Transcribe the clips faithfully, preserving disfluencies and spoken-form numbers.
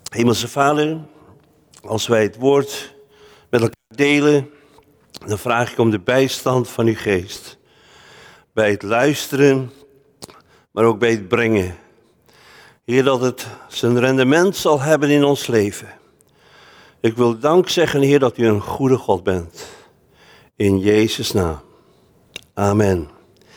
Hemelse Vader, als wij het woord met elkaar delen, dan vraag ik om de bijstand van uw geest. Bij het luisteren, maar ook bij het brengen. Heer, dat het zijn rendement zal hebben in ons leven. Ik wil dank zeggen, Heer, dat u een goede God bent. In Jezus' naam. Amen.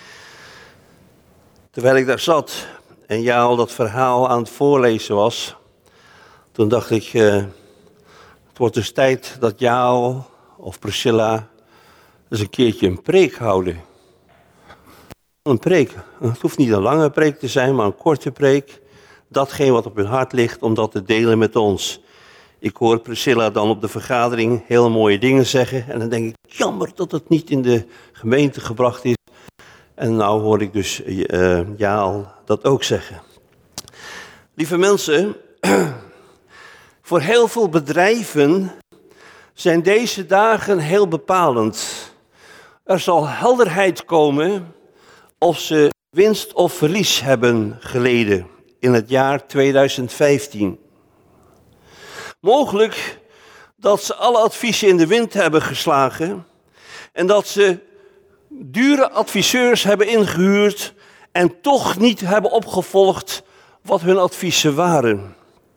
Terwijl ik daar zat en jou al dat verhaal aan het voorlezen was, toen dacht ik, uh, het wordt dus tijd dat jou of Priscilla eens een keertje een preek houden. Een preek. Het hoeft niet een lange preek te zijn, maar een korte preek. Datgene wat op hun hart ligt, om dat te delen met ons. Ik hoor Priscilla dan op de vergadering hele mooie dingen zeggen. En dan denk ik, jammer dat het niet in de gemeente gebracht is. En nou hoor ik dus uh, Jaal dat ook zeggen. Lieve mensen, voor heel veel bedrijven zijn deze dagen heel bepalend. Er zal helderheid komen of ze winst of verlies hebben geleden in het jaar tweeduizend vijftien. Mogelijk dat ze alle adviezen in de wind hebben geslagen en dat ze dure adviseurs hebben ingehuurd en toch niet hebben opgevolgd wat hun adviezen waren.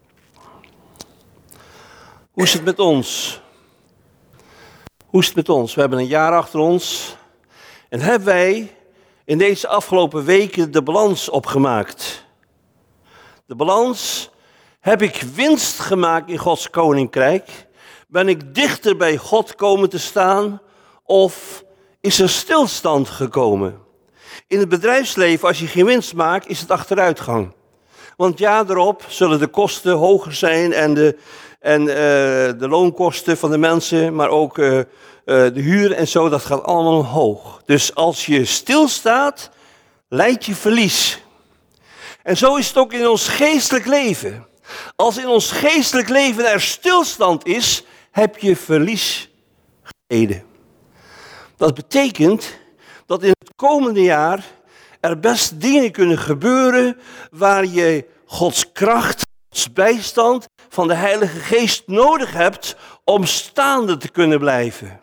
Hoe is het met ons? Hoe is het met ons? We hebben een jaar achter ons en hebben wij in deze afgelopen weken de balans opgemaakt. De balans, heb ik winst gemaakt in Gods koninkrijk? Ben ik dichter bij God komen te staan? Of is er stilstand gekomen? In het bedrijfsleven, als je geen winst maakt, is het achteruitgang. Want ja, erop zullen de kosten hoger zijn en de, en, uh, de loonkosten van de mensen, maar ook uh, uh, de huur en zo, dat gaat allemaal omhoog. Dus als je stilstaat, lijdt je verlies. En zo is het ook in ons geestelijk leven. Als in ons geestelijk leven er stilstand is, heb je verlies geleden. Dat betekent dat in het komende jaar er best dingen kunnen gebeuren waar je Gods kracht, Gods bijstand van de Heilige Geest nodig hebt om staande te kunnen blijven.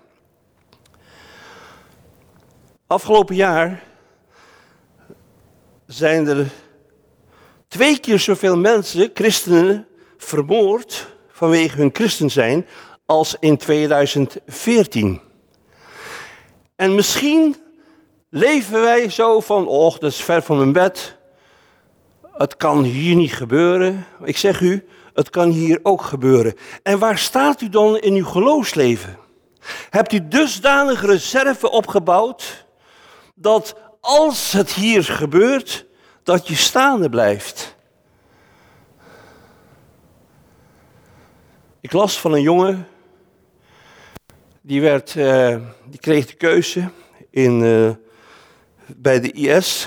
Afgelopen jaar zijn er twee keer zoveel mensen, christenen, vermoord vanwege hun christen zijn als in tweeduizend veertien. En misschien leven wij zo van, och, dat is ver van mijn bed. Het kan hier niet gebeuren. Ik zeg u, het kan hier ook gebeuren. En waar staat u dan in uw geloofsleven? Hebt u dusdanig reserve opgebouwd dat als het hier gebeurt, dat je staande blijft? Ik las van een jongen, die, werd, uh, die kreeg de keuze in, uh, bij de I S.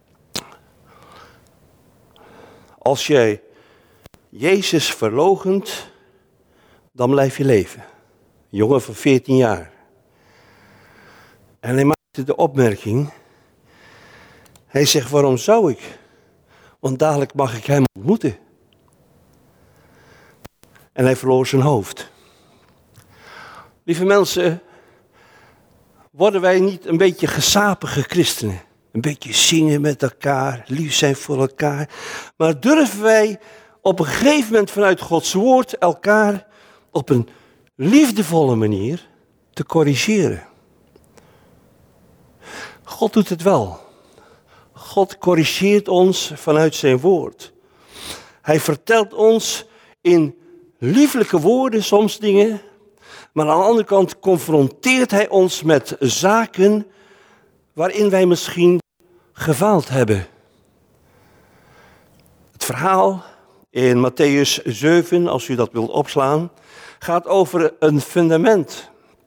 Als jij Jezus verloochent, dan blijf je leven. Een jongen van veertien jaar. En hij maakte de opmerking, hij zegt, waarom zou ik? Want dadelijk mag ik hem ontmoeten. En hij verloor zijn hoofd. Lieve mensen, worden wij niet een beetje gesapige christenen? Een beetje zingen met elkaar, lief zijn voor elkaar. Maar durven wij op een gegeven moment vanuit Gods woord elkaar op een liefdevolle manier te corrigeren? God doet het wel. God corrigeert ons vanuit zijn woord. Hij vertelt ons in lieflijke woorden soms dingen, maar aan de andere kant confronteert hij ons met zaken waarin wij misschien gefaald hebben. Het verhaal in Mattheüs zeven, als u dat wilt opslaan, gaat over een fundament.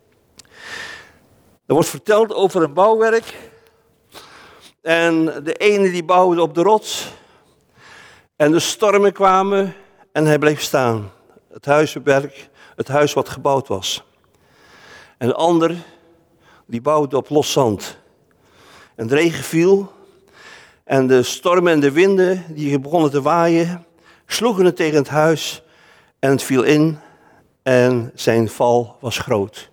Er wordt verteld over een bouwwerk. En de ene die bouwde op de rots. En de stormen kwamen en hij bleef staan. Het huiswerk, het huis wat gebouwd was. En de ander die bouwde op los zand. En de regen viel. En de stormen en de winden die begonnen te waaien, sloegen het tegen het huis. En het viel in en zijn val was groot.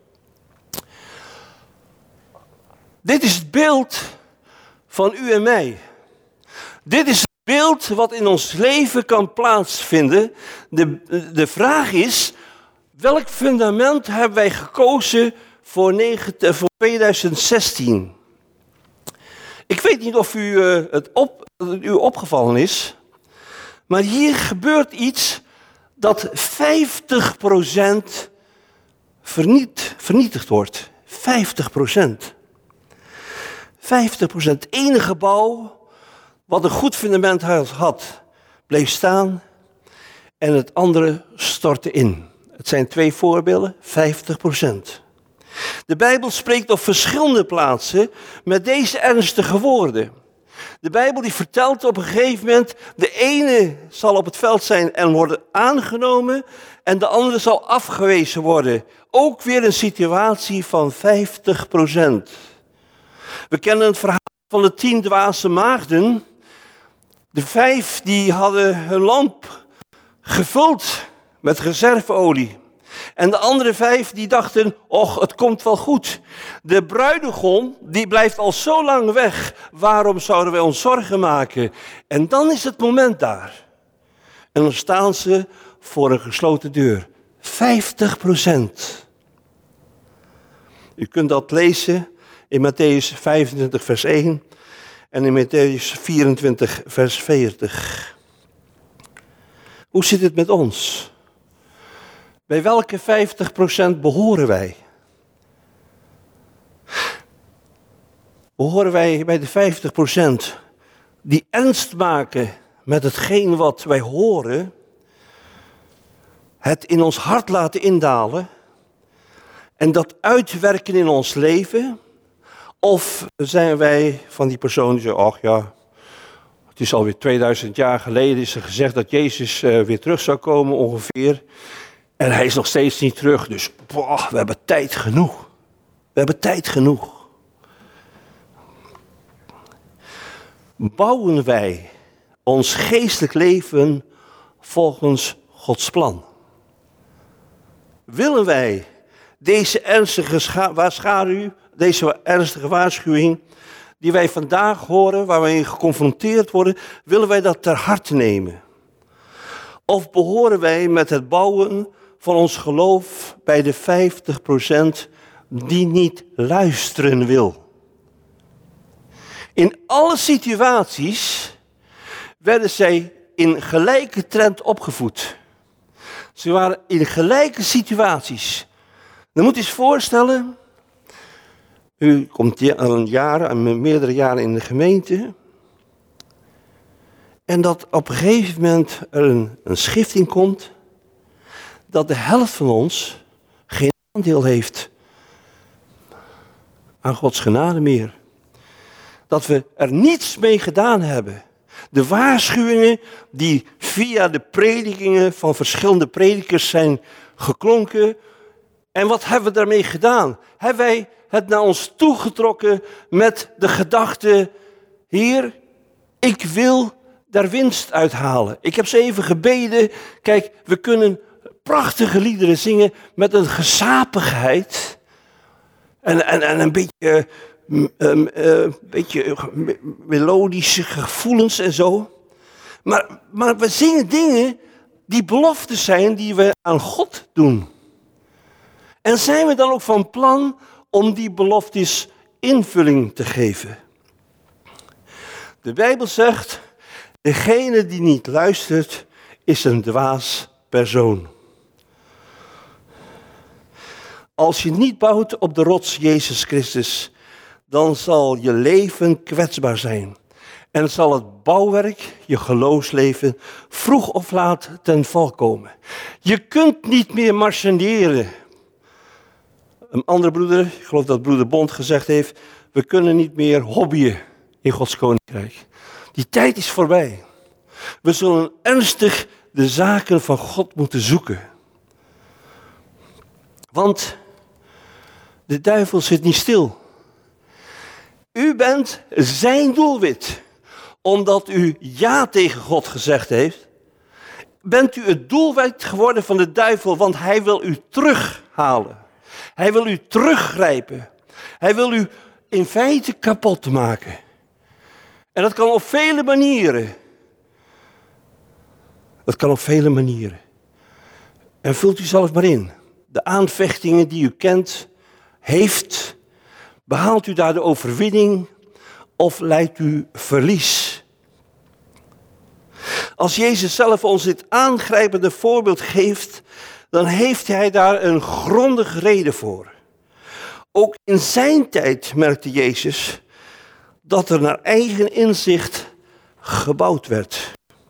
Dit is het beeld van u en mij. Dit is het beeld wat in ons leven kan plaatsvinden. De, de vraag is, welk fundament hebben wij gekozen voor, negen, voor twintig zestien? Ik weet niet of u, uh, het op, u opgevallen is, maar hier gebeurt iets dat vijftig procent verniet, vernietigd wordt. vijftig procent. vijftig procent. Het ene gebouw wat een goed fundament had, bleef staan en het andere stortte in. Het zijn twee voorbeelden, vijftig procent. De Bijbel spreekt op verschillende plaatsen met deze ernstige woorden. De Bijbel die vertelt op een gegeven moment, de ene zal op het veld zijn en worden aangenomen en de andere zal afgewezen worden. Ook weer een situatie van vijftig procent. We kennen het verhaal van de tien dwaze maagden. De vijf die hadden hun lamp gevuld met reserveolie. En de andere vijf die dachten, och, het komt wel goed. De bruidegom die blijft al zo lang weg. Waarom zouden wij ons zorgen maken? En dan is het moment daar. En dan staan ze voor een gesloten deur. vijftig procent. U kunt dat lezen in Mattheüs vijfentwintig vers één en in Mattheüs vierentwintig vers veertig. Hoe zit het met ons? Bij welke vijftig procent behoren wij? Behoren wij bij de vijftig procent die ernst maken met hetgeen wat wij horen, het in ons hart laten indalen en dat uitwerken in ons leven? Of zijn wij van die persoon die zeggen, ach ja, het is alweer tweeduizend jaar geleden is er gezegd dat Jezus uh, weer terug zou komen ongeveer. En hij is nog steeds niet terug, dus boah, we hebben tijd genoeg. We hebben tijd genoeg. Bouwen wij ons geestelijk leven volgens Gods plan? Willen wij deze ernstige scha- schaduw, deze ernstige waarschuwing die wij vandaag horen, waar wij geconfronteerd worden, willen wij dat ter harte nemen? Of behoren wij met het bouwen van ons geloof bij de vijftig procent die niet luisteren wil? In alle situaties werden zij in gelijke trend opgevoed. Ze waren in gelijke situaties. Dan moet je eens voorstellen, u komt al een jaar, meerdere jaren in de gemeente. En dat op een gegeven moment er een, een schifting komt, dat de helft van ons geen aandeel heeft aan Gods genade meer. Dat we er niets mee gedaan hebben. De waarschuwingen die via de predikingen van verschillende predikers zijn geklonken. En wat hebben we daarmee gedaan? Hebben wij het naar ons toegetrokken met de gedachte, Heer, ik wil daar winst uithalen. Ik heb ze even gebeden. Kijk, we kunnen prachtige liederen zingen met een gezapigheid en, en, en een beetje, uh, uh, beetje melodische gevoelens en zo. Maar, maar we zingen dingen die beloften zijn die we aan God doen. En zijn we dan ook van plan om die beloftes invulling te geven? De Bijbel zegt, degene die niet luistert is een dwaas persoon. Als je niet bouwt op de rots Jezus Christus, dan zal je leven kwetsbaar zijn. En zal het bouwwerk, je geloofsleven, vroeg of laat ten val komen. Je kunt niet meer marchanderen. Een andere broeder, ik geloof dat broeder Bond gezegd heeft, we kunnen niet meer hobbyen in Gods koninkrijk. Die tijd is voorbij. We zullen ernstig de zaken van God moeten zoeken. Want de duivel zit niet stil. U bent zijn doelwit. Omdat u ja tegen God gezegd heeft. bent u het doelwit geworden van de duivel, want hij wil u terughalen. Hij wil u teruggrijpen. Hij wil u in feite kapot maken. En dat kan op vele manieren. Dat kan op vele manieren. En vult u zelf maar in. De aanvechtingen die u kent, heeft, behaalt u daar de overwinning of leidt u verlies? Als Jezus zelf ons dit aangrijpende voorbeeld geeft, dan heeft hij daar een grondige reden voor. Ook in zijn tijd merkte Jezus dat er naar eigen inzicht gebouwd werd.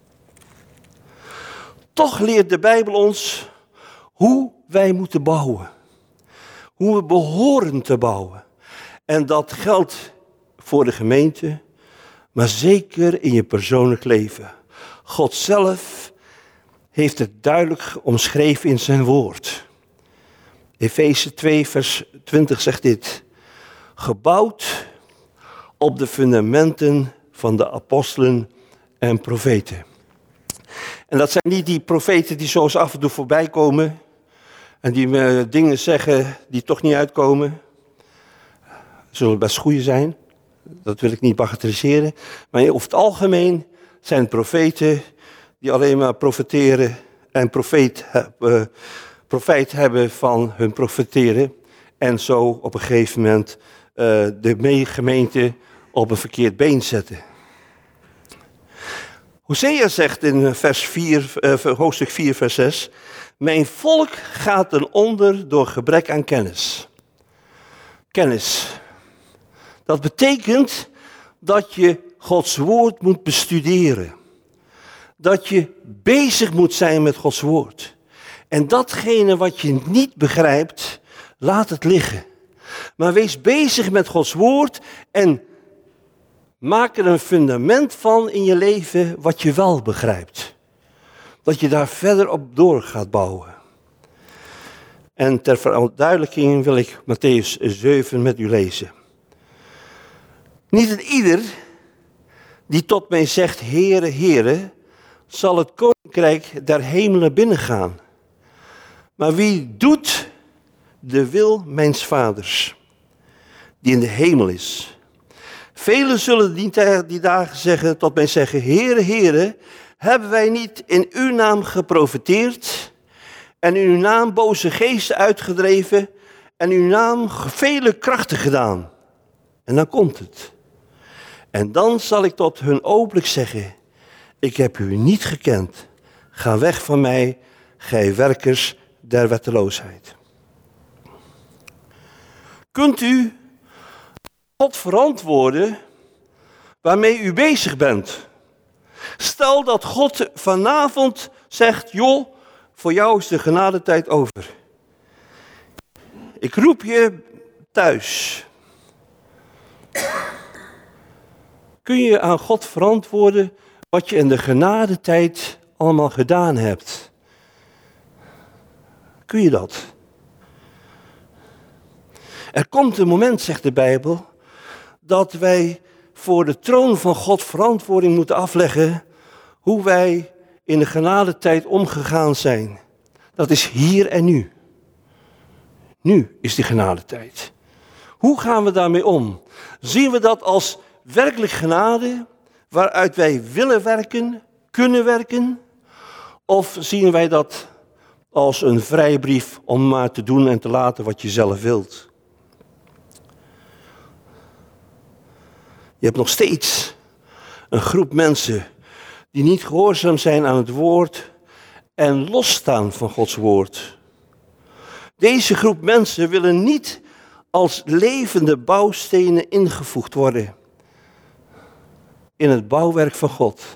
Toch leert de Bijbel ons hoe wij moeten bouwen. Hoe we behoren te bouwen. En dat geldt voor de gemeente, maar zeker in je persoonlijk leven. God zelf heeft het duidelijk omschreven in zijn woord. Efeze twee vers twintig zegt dit. Gebouwd op de fundamenten van de apostelen en profeten. En dat zijn niet die profeten die zoals af en toe voorbij komen en die uh, dingen zeggen die toch niet uitkomen. Zullen best goede zijn, dat wil ik niet bagatelliseren. Maar over het algemeen zijn het profeten die alleen maar profeteren en profeet, uh, profijt hebben van hun profeteren. En zo op een gegeven moment uh, de gemeente op een verkeerd been zetten. Hosea zegt in vers vier, uh, hoofdstuk vier, vers zes. Mijn volk gaat ten onder door gebrek aan kennis. Kennis. Dat betekent dat je Gods woord moet bestuderen. Dat je bezig moet zijn met Gods woord. En datgene wat je niet begrijpt, laat het liggen. Maar wees bezig met Gods woord en maak er een fundament van in je leven wat je wel begrijpt. Dat je daar verder op door gaat bouwen. En ter verduidelijking wil ik Mattheüs zeven met u lezen. Niet een ieder die tot mij zegt, Heere, Heere, zal het koninkrijk der hemelen binnengaan. Maar wie doet de wil mijns vaders, die in de hemel is. Velen zullen die, die dagen zeggen, tot mij zeggen, Heere, Heere, hebben wij niet in uw naam geprofeteerd en in uw naam boze geesten uitgedreven en in uw naam vele krachten gedaan? En dan komt het. En dan zal ik tot hun openlijk zeggen, ik heb u niet gekend. Ga weg van mij, gij werkers der wetteloosheid. Kunt u God verantwoorden waarmee u bezig bent? Stel dat God vanavond zegt, joh, voor jou is de genadetijd over. Ik roep je thuis. Kun je aan God verantwoorden wat je in de genadetijd allemaal gedaan hebt? Kun je dat? Er komt een moment, zegt de Bijbel, dat wij voor de troon van God verantwoording moeten afleggen hoe wij in de genadetijd omgegaan zijn. Dat is hier en nu. Nu is die genadetijd. Hoe gaan we daarmee om? Zien we dat als werkelijk genade, waaruit wij willen werken, kunnen werken? Of zien wij dat als een vrijbrief om maar te doen en te laten wat je zelf wilt? Je hebt nog steeds een groep mensen die niet gehoorzaam zijn aan het woord en losstaan van Gods woord. Deze groep mensen willen niet als levende bouwstenen ingevoegd worden in het bouwwerk van God.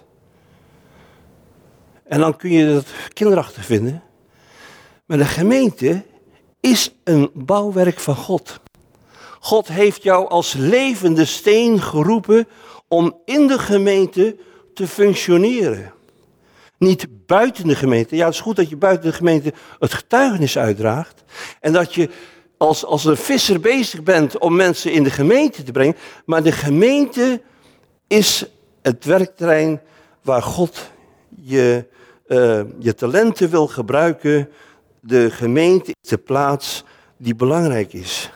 En dan kun je het kinderachtig vinden. Maar de gemeente is een bouwwerk van God. God heeft jou als levende steen geroepen om in de gemeente te functioneren. Niet buiten de gemeente. Ja, het is goed dat je buiten de gemeente het getuigenis uitdraagt. En dat je als, als een visser bezig bent om mensen in de gemeente te brengen. Maar de gemeente is het werkterrein waar God je uh, je talenten wil gebruiken. De gemeente is de plaats die belangrijk is.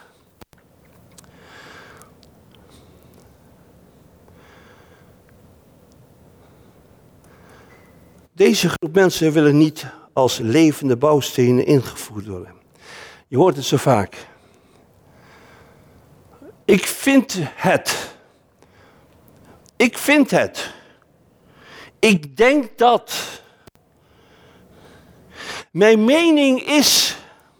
Deze groep mensen willen niet als levende bouwstenen ingevoerd worden. Je hoort het zo vaak. Ik vind het. Ik vind het. Ik denk dat. Mijn mening is.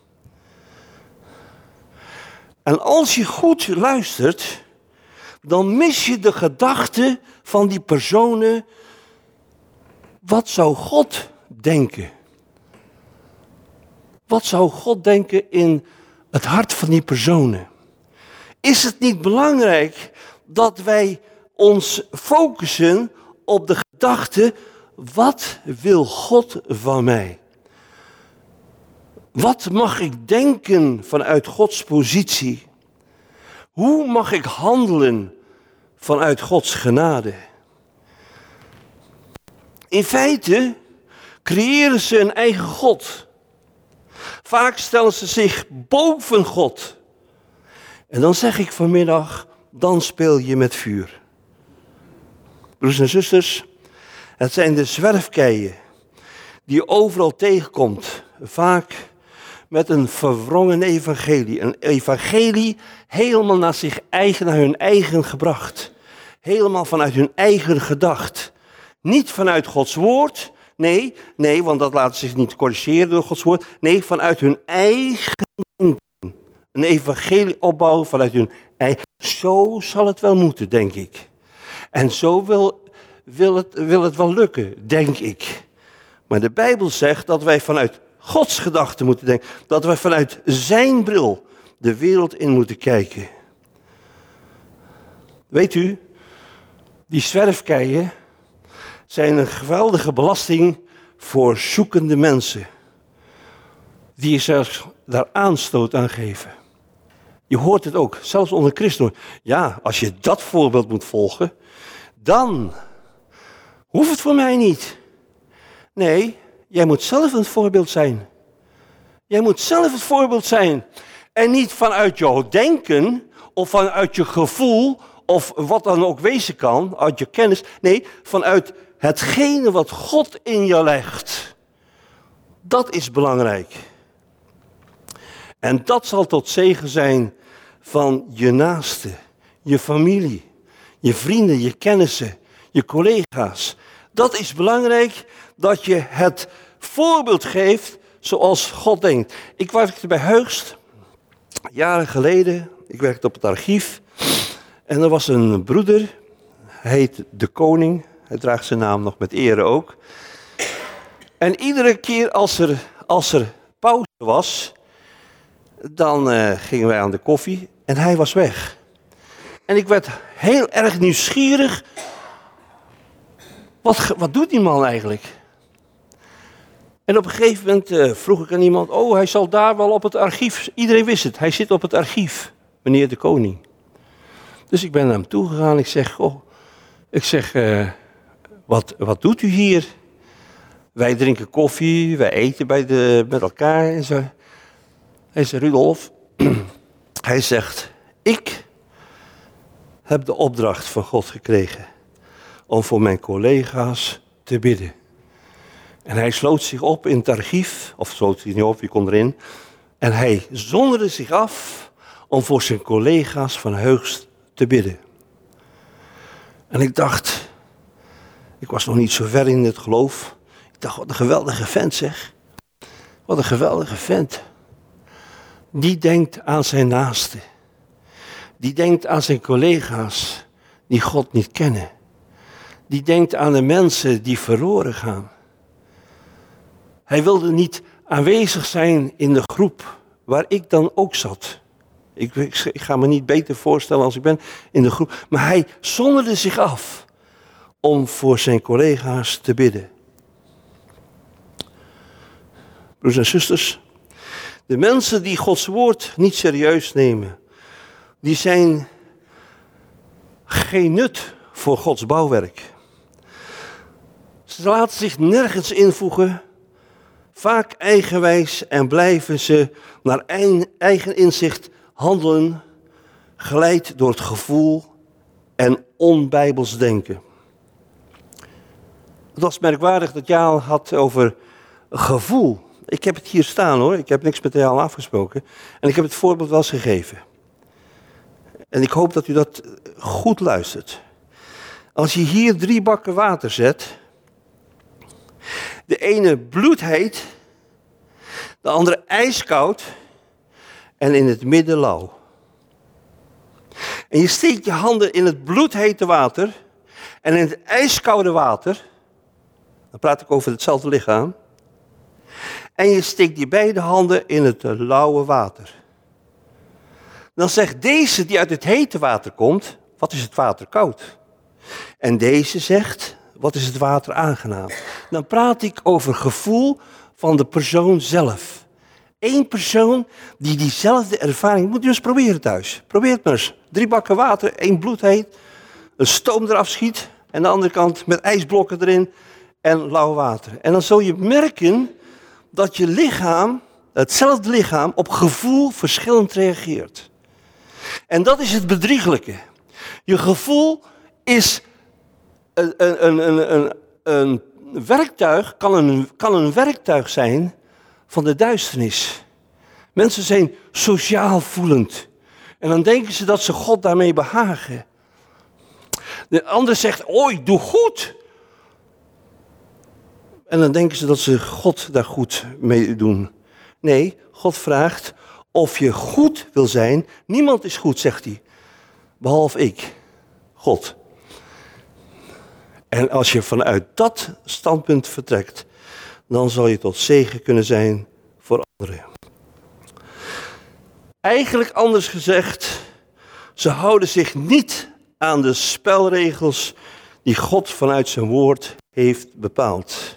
En als je goed luistert, dan mis je de gedachte van die personen. Wat zou God denken? Wat zou God denken in het hart van die personen? Is het niet belangrijk dat wij ons focussen op de gedachte, wat wil God van mij? Wat mag ik denken vanuit Gods positie? Hoe mag ik handelen vanuit Gods genade? In feite creëren ze een eigen God. Vaak stellen ze zich boven God. En dan zeg ik vanmiddag, dan speel je met vuur. Broers en zusters, het zijn de zwerfkeien die je overal tegenkomt. Vaak met een verwrongen evangelie. Een evangelie helemaal naar zich eigen, naar hun eigen gebracht. Helemaal vanuit hun eigen gedacht. Niet vanuit Gods woord. Nee, nee, want dat laat zich niet corrigeren door Gods woord. Nee, vanuit hun eigen denken. Een evangelie opbouwen vanuit hun eigen. Zo zal het wel moeten, denk ik. En zo wil, wil, het, wil het wel lukken, denk ik. Maar de Bijbel zegt dat wij vanuit Gods gedachten moeten denken. Dat wij vanuit zijn bril de wereld in moeten kijken. Weet u, die zwerfkeien zijn een geweldige belasting voor zoekende mensen. Die zelfs daar aanstoot aan geven. Je hoort het ook, zelfs onder christenen. Ja, als je dat voorbeeld moet volgen, dan hoeft het voor mij niet. Nee, jij moet zelf een voorbeeld zijn. Jij moet zelf het voorbeeld zijn. En niet vanuit jouw denken of vanuit je gevoel of wat dan ook wezen kan, uit je kennis. Nee, vanuit hetgene wat God in je legt. Dat is belangrijk. En dat zal tot zegen zijn van je naaste, je familie, je vrienden, je kennissen, je collega's. Dat is belangrijk dat je het voorbeeld geeft zoals God denkt. Ik werkte bij Heugst, jaren geleden. Ik werkte op het archief. En er was een broeder, hij heet De Koning. Hij draagt zijn naam nog met ere ook. En iedere keer als er, als er pauze was, dan uh, gingen wij aan de koffie en hij was weg. En ik werd heel erg nieuwsgierig. Wat, wat doet die man eigenlijk? En op een gegeven moment uh, vroeg ik aan iemand, oh, hij zal daar wel op het archief. Iedereen wist het, hij zit op het archief, meneer De Koning. Dus ik ben naar hem toegegaan. Ik zeg, oh, ik zeg, uh, wat, wat doet u hier? Wij drinken koffie, wij eten bij de, met elkaar en zo. Hij zegt, Rudolf, hij zegt, ik heb de opdracht van God gekregen om voor mijn collega's te bidden. En hij sloot zich op in het archief, of sloot zich niet op, je kon erin. En hij zonderde zich af om voor zijn collega's van Heugst te bidden. En ik dacht, ik was nog niet zo ver in het geloof. Ik dacht, wat een geweldige vent zeg. Wat een geweldige vent. Die denkt aan zijn naasten. Die denkt aan zijn collega's die God niet kennen. Die denkt aan de mensen die verloren gaan. Hij wilde niet aanwezig zijn in de groep waar ik dan ook zat. Ik, ik, ik ga me niet beter voorstellen als ik ben in de groep. Maar hij zonderde zich af om voor zijn collega's te bidden. Broers en zusters, de mensen die Gods woord niet serieus nemen, die zijn geen nut voor Gods bouwwerk. Ze laten zich nergens invoegen, vaak eigenwijs en blijven ze naar eigen inzicht handelen, geleid door het gevoel en onbijbels denken. Het was merkwaardig dat Jaal had over gevoel. Ik heb het hier staan hoor, ik heb niks met Jaal afgesproken. En ik heb het voorbeeld wel eens gegeven. En ik hoop dat u dat goed luistert. Als je hier drie bakken water zet, de ene bloedheet, de andere ijskoud en in het midden lauw. En je steekt je handen in het bloedhete water en in het ijskoude water, dan praat ik over hetzelfde lichaam, en je steekt die beide handen in het lauwe water. Dan zegt deze die uit het hete water komt, wat is het water koud? En deze zegt, wat is het water aangenaam? Dan praat ik over gevoel van de persoon zelf. Eén persoon die diezelfde ervaring, moet je eens proberen thuis. Probeer het maar eens. Drie bakken water, één bloedheet, een stoom eraf schiet en aan de andere kant met ijsblokken erin en lauw water. En dan zul je merken dat je lichaam, hetzelfde lichaam, op gevoel verschillend reageert. En dat is het bedrieglijke. Je gevoel is een, een, een, een, een werktuig, kan een, kan een werktuig zijn van de duisternis. Mensen zijn sociaal voelend. En dan denken ze dat ze God daarmee behagen. De ander zegt, oh, ik doe goed. En dan denken ze dat ze God daar goed mee doen. Nee, God vraagt of je goed wil zijn. Niemand is goed, zegt hij. Behalve ik, God. En als je vanuit dat standpunt vertrekt, dan zal je tot zegen kunnen zijn voor anderen. Eigenlijk anders gezegd, ze houden zich niet aan de spelregels die God vanuit zijn woord heeft bepaald.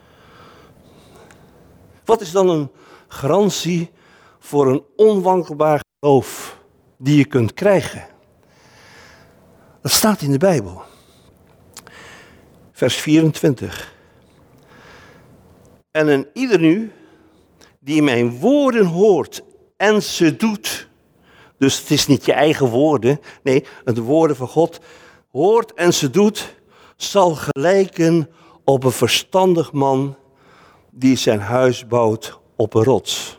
Wat is dan een garantie voor een onwankelbaar geloof die je kunt krijgen? Dat staat in de Bijbel. Vers vierentwintig. En een ieder nu die mijn woorden hoort en ze doet. Dus het is niet je eigen woorden. Nee, het woorden van God hoort en ze doet. Zal gelijken op een verstandig man die zijn huis bouwt op een rots.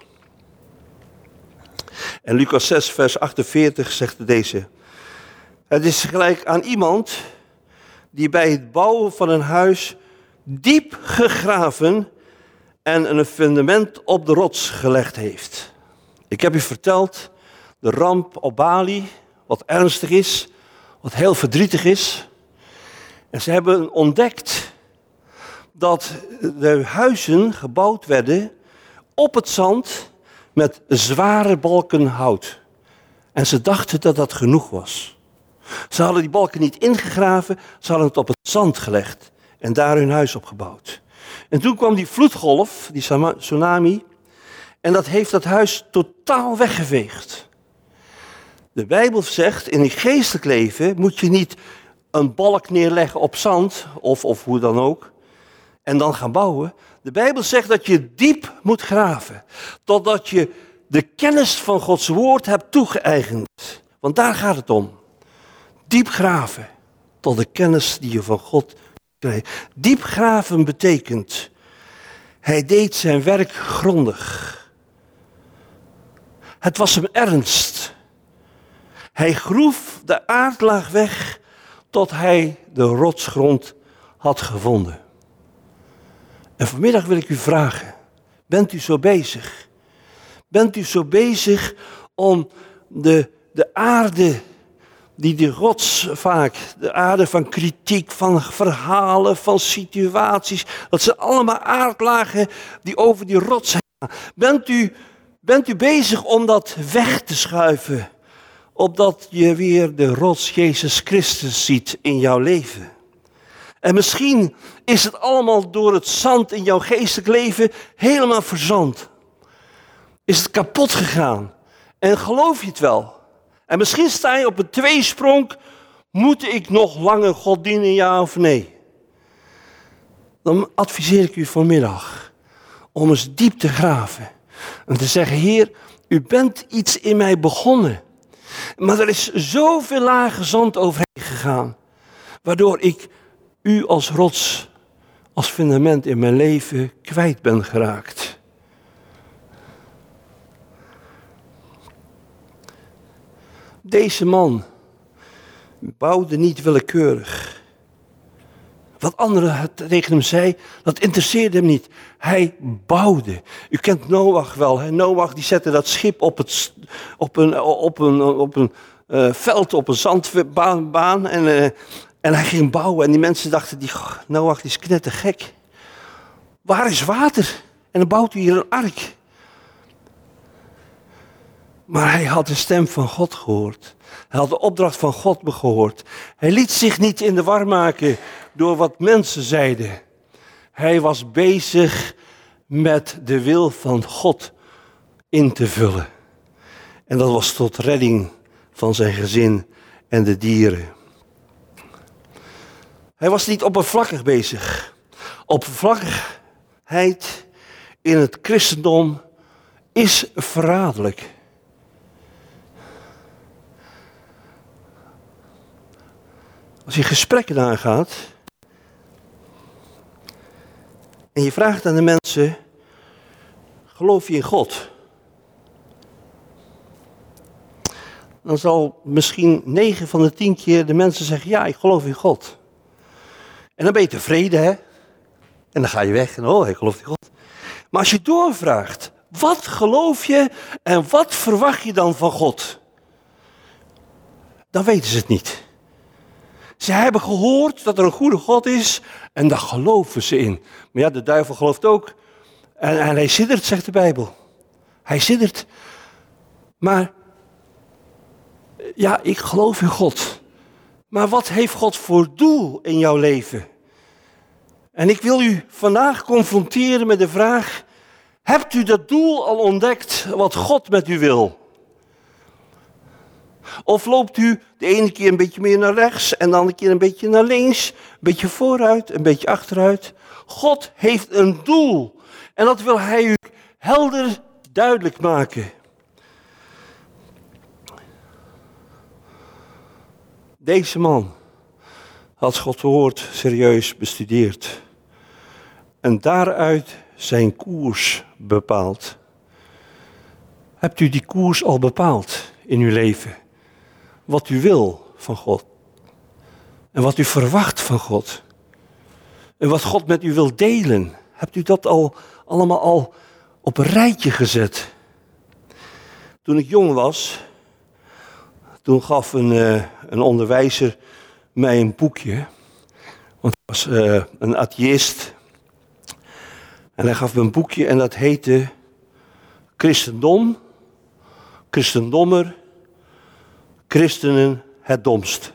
En Lucas zes vers achtenveertig zegt deze. Het is gelijk aan iemand die bij het bouwen van een huis diep gegraven en een fundament op de rots gelegd heeft. Ik heb u verteld, de ramp op Bali, wat ernstig is, wat heel verdrietig is. En ze hebben ontdekt dat de huizen gebouwd werden op het zand met zware balken hout. En ze dachten dat dat genoeg was. Ze hadden die balken niet ingegraven, ze hadden het op het zand gelegd en daar hun huis opgebouwd. En toen kwam die vloedgolf, die tsunami, en dat heeft dat huis totaal weggeveegd. De Bijbel zegt, in het geestelijk leven moet je niet een balk neerleggen op zand, of, of hoe dan ook, en dan gaan bouwen. De Bijbel zegt dat je diep moet graven, totdat je de kennis van Gods woord hebt toegeëigend. Want daar gaat het om. Diep graven, tot de kennis die je van God krijgt. Diep graven betekent, hij deed zijn werk grondig. Het was hem ernst. Hij groef de aardlaag weg tot hij de rotsgrond had gevonden. En vanmiddag wil ik u vragen, bent u zo bezig? Bent u zo bezig om de, de aarde, die de rots vaak, de aarde van kritiek, van verhalen, van situaties, dat zijn allemaal aardlagen die over die rots heen gaan. Bent u, bent u bezig om dat weg te schuiven, opdat je weer de rots Jezus Christus ziet in jouw leven? En misschien is het allemaal door het zand in jouw geestelijk leven helemaal verzand. Is het kapot gegaan? En geloof je het wel? En misschien sta je op een tweesprong. Moet ik nog langer God dienen, ja of nee? dan adviseer ik u vanmiddag om eens diep te graven. En te zeggen, Heer, u bent iets in mij begonnen. Maar er is zoveel lage zand overheen gegaan. Waardoor ik u als rots, als fundament in mijn leven kwijt ben geraakt. Deze man bouwde niet willekeurig. Wat anderen tegen hem zei, dat interesseerde hem niet. Hij bouwde. U kent Noach wel. Hè? Noach die zette dat schip op, het, op een, op een, op een uh, veld, op een zandbaan. Baan, en, uh, en hij ging bouwen. En die mensen dachten, die, Noach die is knettergek. Waar is water? En dan bouwt hij hier een ark. Maar hij had de stem van God gehoord. Hij had de opdracht van God gehoord. Hij liet zich niet in de war maken door wat mensen zeiden. Hij was bezig met de wil van God in te vullen. En dat was tot redding van zijn gezin en de dieren. Hij was niet oppervlakkig bezig. Oppervlakkigheid in het christendom is verraderlijk. Als je gesprekken aangaat en je vraagt aan de mensen, geloof je in God? Dan zal misschien negen van de tien keer de mensen zeggen, ja, ik geloof in God. En dan ben je tevreden, hè? En dan ga je weg en oh, ik geloof in God. Maar als je doorvraagt, wat geloof je en wat verwacht je dan van God? Dan weten ze het niet. Ze hebben gehoord dat er een goede God is en daar geloven ze in. Maar ja, de duivel gelooft ook. En, en hij siddert, zegt de Bijbel. Hij siddert. Maar, ja, ik geloof in God. Maar wat heeft God voor doel in jouw leven? En ik wil u vandaag confronteren met de vraag, hebt u dat doel al ontdekt wat God met u wil? Of loopt u de ene keer een beetje meer naar rechts en de andere keer een beetje naar links, een beetje vooruit, een beetje achteruit? God heeft een doel en dat wil hij u helder duidelijk maken. Deze man had Gods woord serieus bestudeerd en daaruit zijn koers bepaald. Hebt u die koers al bepaald in uw leven? Wat u wil van God. En wat u verwacht van God. En wat God met u wil delen. Hebt u dat al allemaal al op een rijtje gezet? Toen ik jong was, toen gaf een, uh, een onderwijzer mij een boekje. Want hij was uh, een atheïst. En hij gaf me een boekje en dat heette Christendom, Christendommer, Christenen het domst.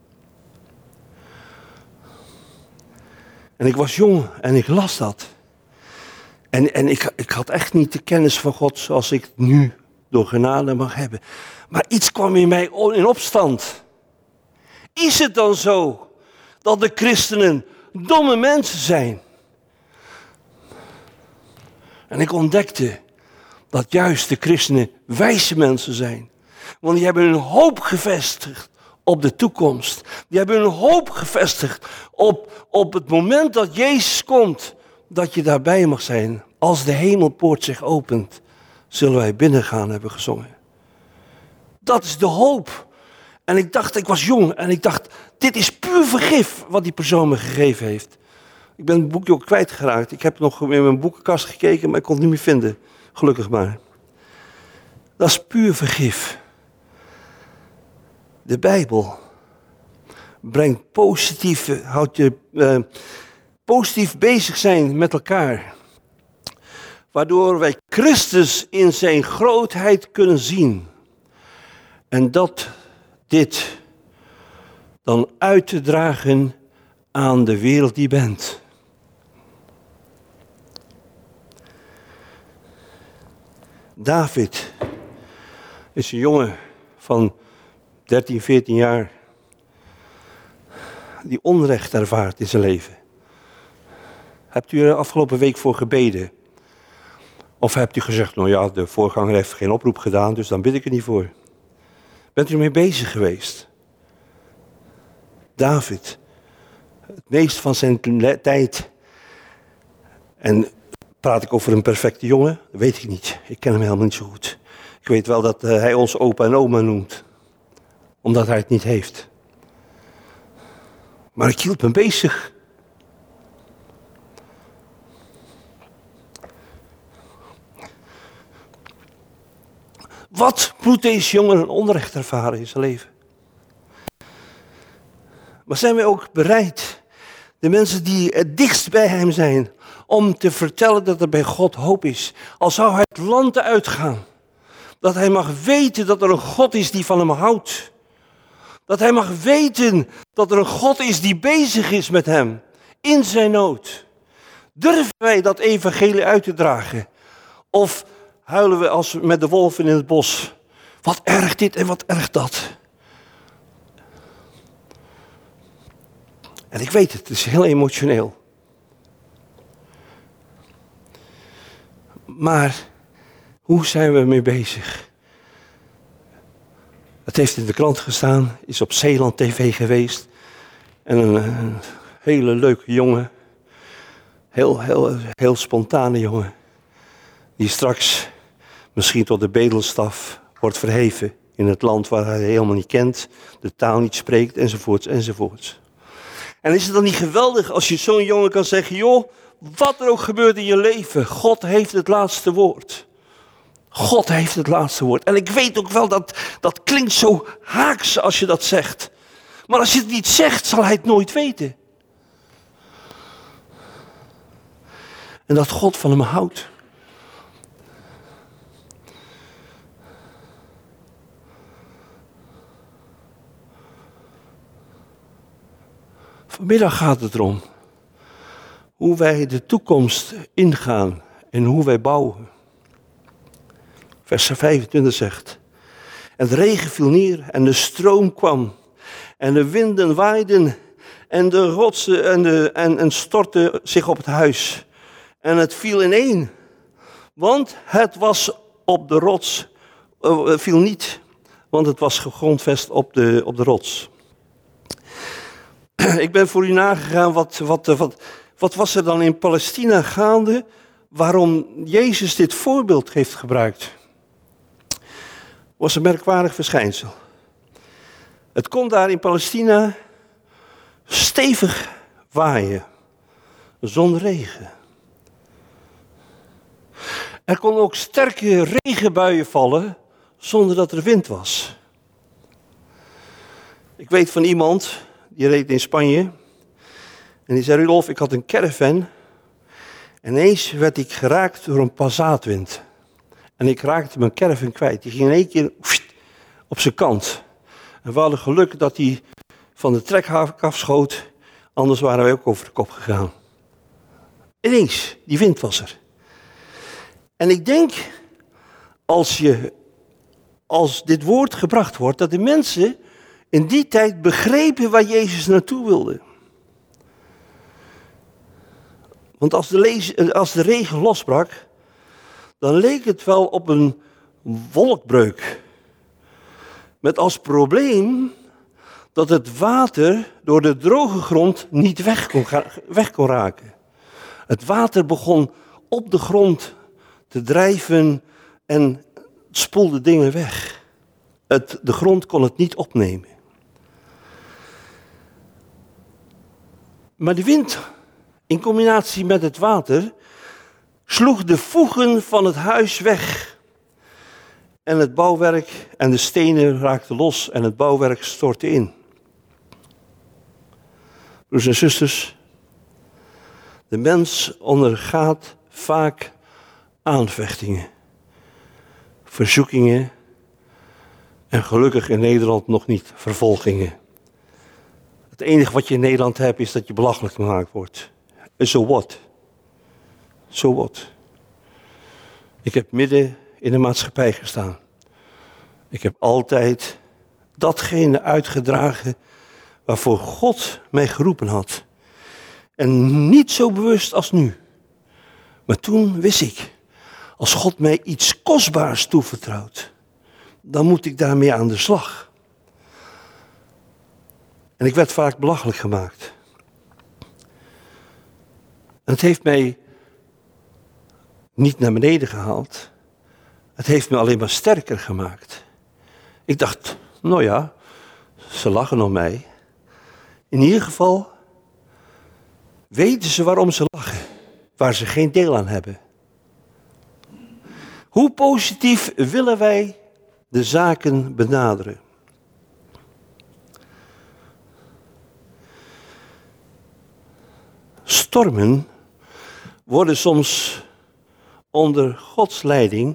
En ik was jong en ik las dat. En, en ik, ik had echt niet de kennis van God zoals ik nu door genade mag hebben. Maar iets kwam in mij in opstand. Is het dan zo dat de christenen domme mensen zijn? En ik ontdekte dat juist de christenen wijze mensen zijn. Want die hebben hun hoop gevestigd op de toekomst. Die hebben hun hoop gevestigd op, op het moment dat Jezus komt. Dat je daarbij mag zijn. Als de hemelpoort zich opent, zullen wij binnengaan, hebben we gezongen. Dat is de hoop. En ik dacht, ik was jong en ik dacht, dit is puur vergif wat die persoon me gegeven heeft. Ik ben het boekje ook kwijtgeraakt. Ik heb nog in mijn boekenkast gekeken, maar ik kon het niet meer vinden. Gelukkig maar. Dat is puur vergif. De Bijbel brengt positieve, houdt je uh, positief bezig zijn met elkaar. Waardoor wij Christus in zijn grootheid kunnen zien. En dat dit dan uit te dragen aan de wereld die bent. David is een jongen van dertien, veertien jaar die onrecht ervaart in zijn leven. Hebt u er afgelopen week voor gebeden? Of hebt u gezegd, nou ja, de voorganger heeft geen oproep gedaan, dus dan bid ik er niet voor. Bent u ermee bezig geweest? David, het meest van zijn tijd. En praat ik over een perfecte jongen? Dat weet ik niet. Ik ken hem helemaal niet zo goed. Ik weet wel dat hij ons opa en oma noemt. Omdat hij het niet heeft. Maar ik hield me bezig. Wat moet deze jongen een onrecht ervaren in zijn leven? Maar zijn wij ook bereid, de mensen die het dichtst bij hem zijn, om te vertellen dat er bij God hoop is? Al zou hij het land uitgaan. Dat hij mag weten dat er een God is die van hem houdt. Dat hij mag weten dat er een God is die bezig is met hem. In zijn nood. Durven wij dat evangelie uit te dragen? Of huilen we als met de wolven in het bos? Wat erg dit en wat erg dat. En ik weet het, het is heel emotioneel. Maar hoe zijn we ermee bezig? Het heeft in de krant gestaan, is op Zeeland T V geweest. En een, een hele leuke jongen, heel, heel, heel spontane jongen, die straks misschien tot de bedelstaf wordt verheven in het land waar hij helemaal niet kent, de taal niet spreekt, enzovoorts, enzovoorts. En is het dan niet geweldig als je zo'n jongen kan zeggen, joh, wat er ook gebeurt in je leven, God heeft het laatste woord. God heeft het laatste woord. En ik weet ook wel dat dat klinkt zo haaks als je dat zegt. Maar als je het niet zegt, zal hij het nooit weten. En dat God van hem houdt. Vanmiddag gaat het erom hoe wij de toekomst ingaan en hoe wij bouwen. Vers vijfentwintig zegt, en de regen viel neer en de stroom kwam en de winden waaiden en de rotsen en, de, en, en stortten zich op het huis. En het viel ineen, want het was op de rots, uh, viel niet, want het was gegrondvest op de, op de rots. Ik ben voor u nagegaan, wat, wat, wat, wat was er dan in Palestina gaande, waarom Jezus dit voorbeeld heeft gebruikt. Was een merkwaardig verschijnsel. Het kon daar in Palestina stevig waaien, zonder regen. Er kon ook sterke regenbuien vallen, zonder dat er wind was. Ik weet van iemand, die reed in Spanje, en die zei, Rudolf, ik had een caravan, en ineens werd ik geraakt door een passaatwind. En ik raakte mijn caravan kwijt. Die ging in één keer op zijn kant. En we hadden geluk dat hij van de trekhaak afschoot. Anders waren wij ook over de kop gegaan. Ineens, die wind was er. En ik denk, als, je, als dit woord gebracht wordt, dat de mensen in die tijd begrepen waar Jezus naartoe wilde. Want als de, lees, als de regen losbrak, dan leek het wel op een wolkbreuk. Met als probleem dat het water door de droge grond niet weg kon, weg kon raken. Het water begon op de grond te drijven en spoelde dingen weg. Het, de grond kon het niet opnemen. Maar de wind, in combinatie met het water, sloeg de voegen van het huis weg. En het bouwwerk en de stenen raakten los en het bouwwerk stortte in. Broers en zusters, de mens ondergaat vaak aanvechtingen, verzoekingen en gelukkig in Nederland nog niet vervolgingen. Het enige wat je in Nederland hebt is dat je belachelijk gemaakt wordt. En so what? So what? Ik heb midden in de maatschappij gestaan. Ik heb altijd datgene uitgedragen waarvoor God mij geroepen had. En niet zo bewust als nu. Maar toen wist ik, als God mij iets kostbaars toevertrouwt, dan moet ik daarmee aan de slag. En ik werd vaak belachelijk gemaakt. En het heeft mij niet naar beneden gehaald. Het heeft me alleen maar sterker gemaakt. Ik dacht, nou ja, ze lachen om mij. In ieder geval weten ze waarom ze lachen, waar ze geen deel aan hebben. Hoe positief willen wij de zaken benaderen? Stormen worden soms onder Gods leiding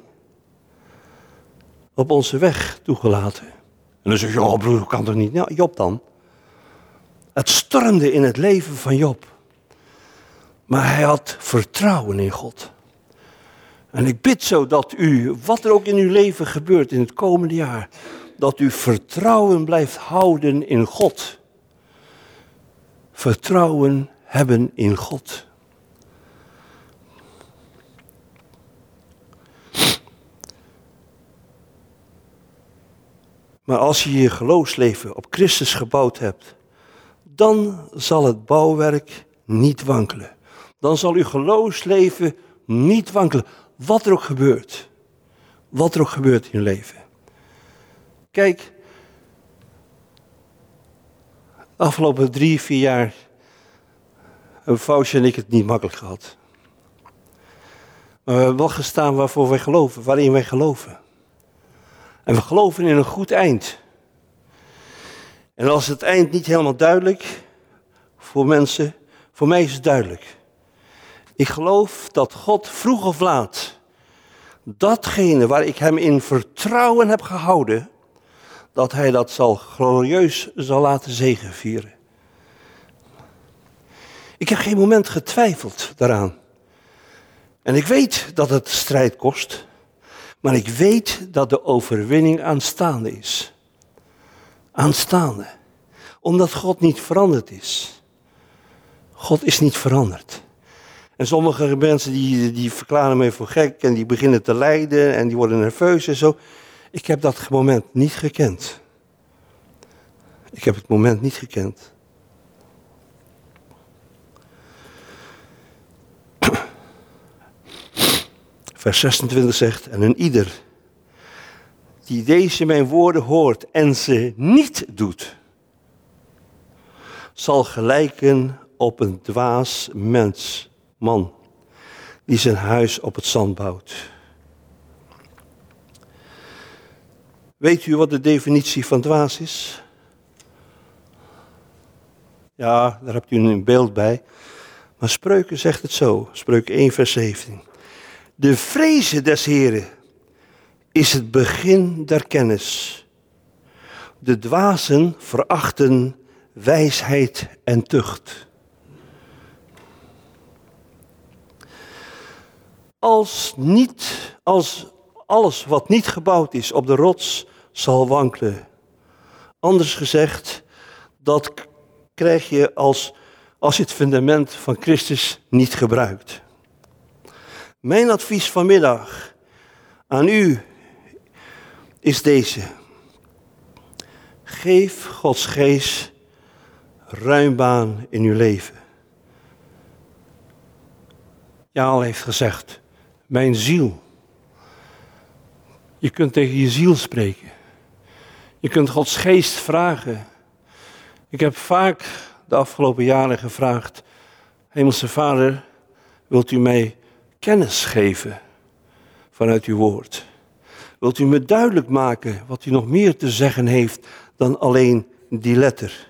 op onze weg toegelaten. En dan zeg je, oh broer, kan toch niet? Nou, Job dan. Het stormde in het leven van Job. Maar hij had vertrouwen in God. En ik bid zo dat u, wat er ook in uw leven gebeurt in het komende jaar, dat u vertrouwen blijft houden in God. Vertrouwen hebben in God. Maar als je je geloofsleven op Christus gebouwd hebt, dan zal het bouwwerk niet wankelen. Dan zal uw geloofsleven niet wankelen. Wat er ook gebeurt. Wat er ook gebeurt in je leven. Kijk, de afgelopen drie, vier jaar hebben Faustje en ik het niet makkelijk gehad. Maar we hebben wel gestaan waarvoor wij geloven, waarin wij geloven. En we geloven in een goed eind. En als het eind niet helemaal duidelijk voor mensen, voor mij is het duidelijk. Ik geloof dat God vroeg of laat datgene waar ik hem in vertrouwen heb gehouden, dat hij dat zal glorieus zal laten zegevieren. Ik heb geen moment getwijfeld daaraan. En ik weet dat het strijd kost, maar ik weet dat de overwinning aanstaande is. Aanstaande. Omdat God niet veranderd is. God is niet veranderd. En sommige mensen die, die verklaren mij voor gek en die beginnen te lijden en die worden nerveus en zo. Ik heb dat moment niet gekend. Ik heb het moment niet gekend. Vers zesentwintig zegt, en een ieder die deze mijn woorden hoort en ze niet doet, zal gelijken op een dwaas mens, man, die zijn huis op het zand bouwt. Weet u wat de definitie van dwaas is? Ja, daar hebt u een beeld bij. Maar Spreuken zegt het zo, Spreuken één vers zeventien. De vreze des Heren is het begin der kennis. De dwazen verachten wijsheid en tucht. Als niet, als alles wat niet gebouwd is op de rots zal wankelen. Anders gezegd, dat krijg je als, als je het fundament van Christus niet gebruikt. Mijn advies vanmiddag aan u is deze. Geef Gods geest ruim baan in uw leven. Jaal heeft gezegd, mijn ziel. Je kunt tegen je ziel spreken. Je kunt Gods geest vragen. Ik heb vaak de afgelopen jaren gevraagd, Hemelse Vader, wilt u mij kennis geven vanuit uw woord? Wilt u me duidelijk maken wat u nog meer te zeggen heeft dan alleen die letter?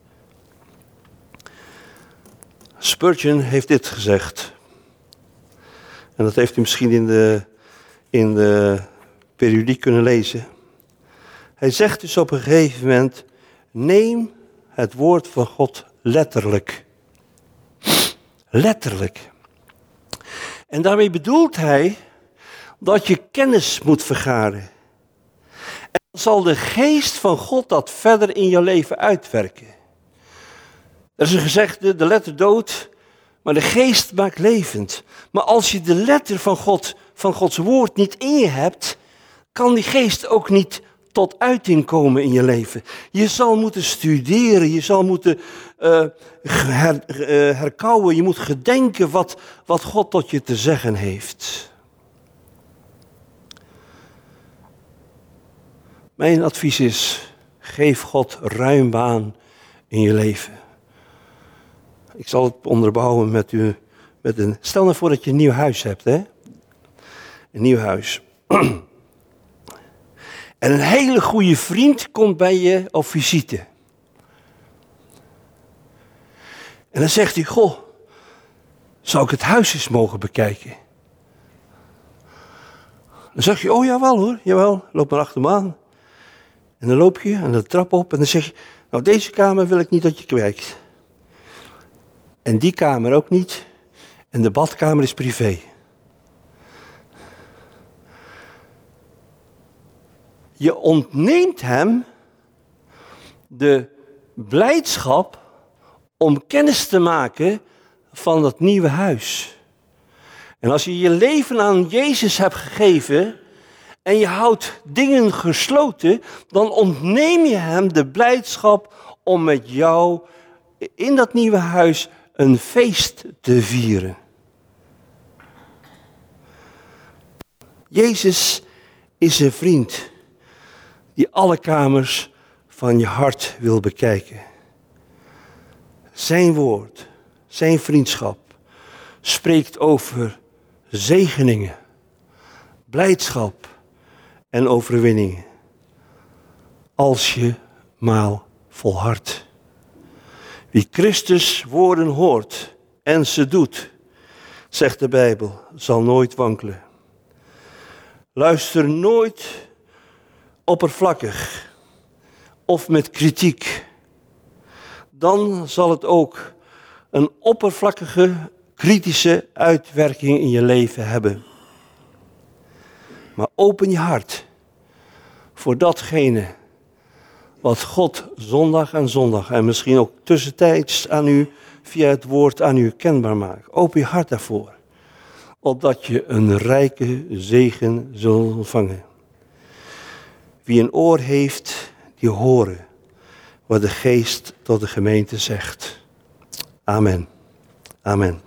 Spurgeon heeft dit gezegd. En dat heeft u misschien in de, in de periodiek kunnen lezen. Hij zegt dus op een gegeven moment, neem het woord van God letterlijk. Letterlijk. En daarmee bedoelt hij dat je kennis moet vergaren. En dan zal de geest van God dat verder in je leven uitwerken. Er is een gezegde, de letter dood Maar de geest maakt levend. Maar als je de letter van God, van Gods woord niet in je hebt, kan die geest ook niet tot uiting komen in je leven. Je zal moeten studeren, je zal moeten uh, her, uh, herkauwen, je moet gedenken wat, wat God tot je te zeggen heeft. Mijn advies is, geef God ruim baan in je leven. Ik zal het onderbouwen met u. Met een, stel nou voor dat je een nieuw huis hebt, hè? Een nieuw huis. En een hele goede vriend komt bij je op visite. En dan zegt hij, goh, zou ik het huis eens mogen bekijken? Dan zeg je, oh jawel hoor, jawel, loop maar achter me aan. En dan loop je en de trap op en dan zeg je, nou deze kamer wil ik niet dat je kijkt. En die kamer ook niet. En de badkamer is privé. Je ontneemt hem de blijdschap om kennis te maken van dat nieuwe huis. En als je je leven aan Jezus hebt gegeven en je houdt dingen gesloten, dan ontneem je hem de blijdschap om met jou in dat nieuwe huis een feest te vieren. Jezus is een vriend die alle kamers van je hart wil bekijken. Zijn woord, zijn vriendschap spreekt over zegeningen, blijdschap en overwinningen. Als je maar volhardt. Wie Christus woorden hoort en ze doet, zegt de Bijbel, zal nooit wankelen. Luister nooit oppervlakkig of met kritiek. Dan zal het ook een oppervlakkige, kritische uitwerking in je leven hebben. Maar open je hart voor datgene wat God zondag en zondag en misschien ook tussentijds aan u, via het woord aan u kenbaar maakt. Open je hart daarvoor, opdat je een rijke zegen zult ontvangen. Wie een oor heeft, die horen wat de Geest tot de gemeente zegt. Amen. Amen.